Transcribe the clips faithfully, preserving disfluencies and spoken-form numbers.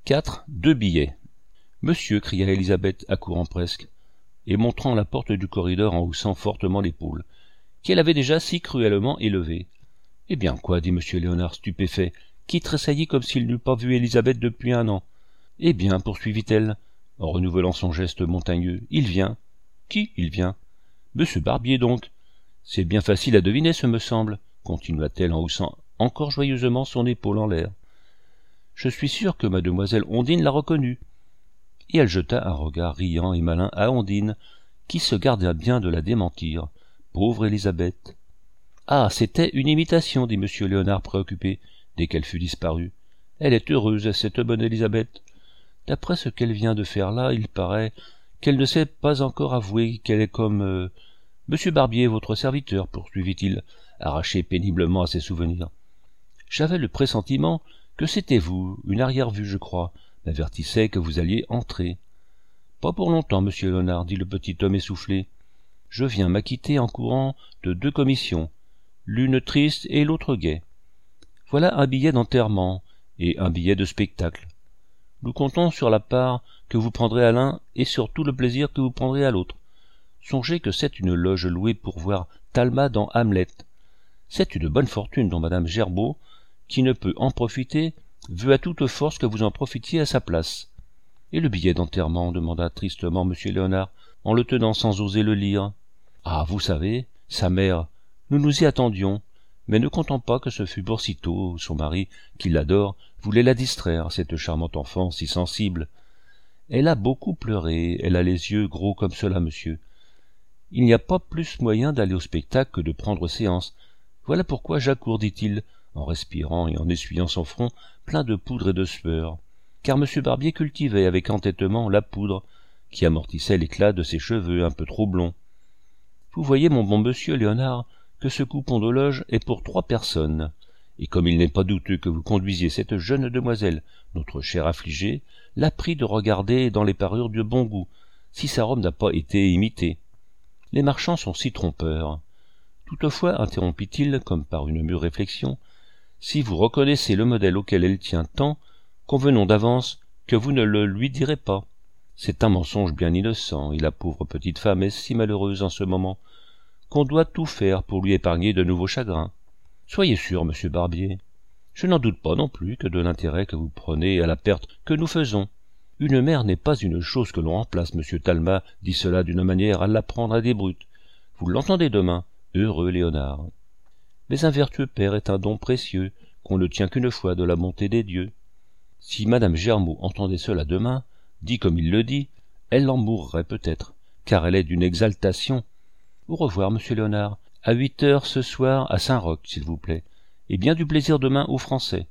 Quatre, deux billets. Monsieur, cria Élisabeth, accourant presque, et montrant la porte du corridor en haussant fortement l'épaule, qu'elle avait déjà si cruellement élevée. Eh bien quoi, dit monsieur Léonard stupéfait, qui tressaillit comme s'il n'eût pas vu Élisabeth depuis un an. Eh bien, poursuivit-elle, en renouvelant son geste montagneux, il vient. Qui il vient? Monsieur Barbier, donc. C'est bien facile à deviner, ce me semble, continua-t-elle en haussant encore joyeusement son épaule en l'air. Je suis sûre que mademoiselle Ondine l'a reconnu. Et elle jeta un regard riant et malin à Ondine, qui se garda bien de la démentir. Pauvre Élisabeth. Ah, c'était une imitation, dit monsieur Léonard préoccupé, dès qu'elle fut disparue. Elle est heureuse, cette bonne Élisabeth. D'après ce qu'elle vient de faire là, il paraît qu'elle ne s'est pas encore avouée qu'elle est comme... Euh, Monsieur Barbier, votre serviteur, poursuivit-il, arraché péniblement à ses souvenirs. J'avais le pressentiment que c'était vous, une arrière-vue, je crois, m'avertissait que vous alliez entrer. Pas pour longtemps, monsieur Léonard, dit le petit homme essoufflé. Je viens m'acquitter en courant de deux commissions, l'une triste et l'autre gaie. Voilà un billet d'enterrement et un billet de spectacle. Nous comptons sur la part que vous prendrez à l'un et sur tout le plaisir que vous prendrez à l'autre. Songez que c'est une loge louée pour voir Talma dans Hamlet. C'est une bonne fortune dont madame Gerbaud, qui ne peut en profiter, veut à toute force que vous en profitiez à sa place. Et le billet d'enterrement, demanda tristement monsieur Léonard, en le tenant sans oser le lire. Ah, vous savez, sa mère, nous nous y attendions, mais ne comptons pas que ce fût pour sitôt, son mari, qui l'adore, voulait la distraire, cette charmante enfant si sensible. Elle a beaucoup pleuré, elle a les yeux gros comme cela, monsieur. Il n'y a pas plus moyen d'aller au spectacle que de prendre séance. Voilà pourquoi j'accours, dit-il, en respirant et en essuyant son front plein de poudre et de sueur, car M. Barbier cultivait avec entêtement la poudre, qui amortissait l'éclat de ses cheveux un peu trop blonds. Vous voyez, mon bon monsieur Léonard, que ce coupon de loge est pour trois personnes, et comme il n'est pas douteux que vous conduisiez cette jeune demoiselle, notre chère affligée, l'a pris de regarder dans les parures de bon goût, si sa robe n'a pas été imitée. Les marchands sont si trompeurs. Toutefois, interrompit-il, comme par une mûre réflexion, si vous reconnaissez le modèle auquel elle tient tant, convenons d'avance que vous ne le lui direz pas. C'est un mensonge bien innocent, et la pauvre petite femme est si malheureuse en ce moment, qu'on doit tout faire pour lui épargner de nouveaux chagrins. Soyez sûr, monsieur Barbier. Je n'en doute pas non plus que de l'intérêt que vous prenez à la perte que nous faisons. Une mère n'est pas une chose que l'on remplace, monsieur Talma dit cela d'une manière à l'apprendre à des brutes. Vous l'entendez demain, heureux Léonard. Mais un vertueux père est un don précieux, qu'on ne tient qu'une fois de la bonté des dieux. Si madame Gerbaud entendait cela demain, dit comme il le dit, elle en mourrait peut-être, car elle est d'une exaltation. Au revoir, monsieur Léonard. À huit heures ce soir à Saint-Roch, s'il vous plaît, et bien du plaisir demain aux Français.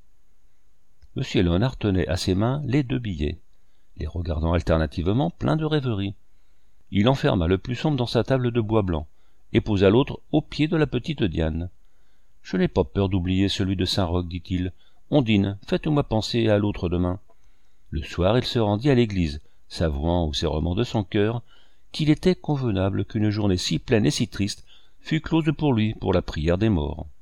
Monsieur Léonard tenait à ses mains les deux billets, les regardant alternativement plein de rêveries. Il enferma le plus sombre dans sa table de bois blanc, et posa l'autre au pied de la petite Diane. « Je n'ai pas peur d'oublier celui de Saint-Roch, dit-il. Ondine, faites-moi penser à l'autre demain. » Le soir, il se rendit à l'église, s'avouant au serrement de son cœur qu'il était convenable qu'une journée si pleine et si triste fût close pour lui pour la prière des morts.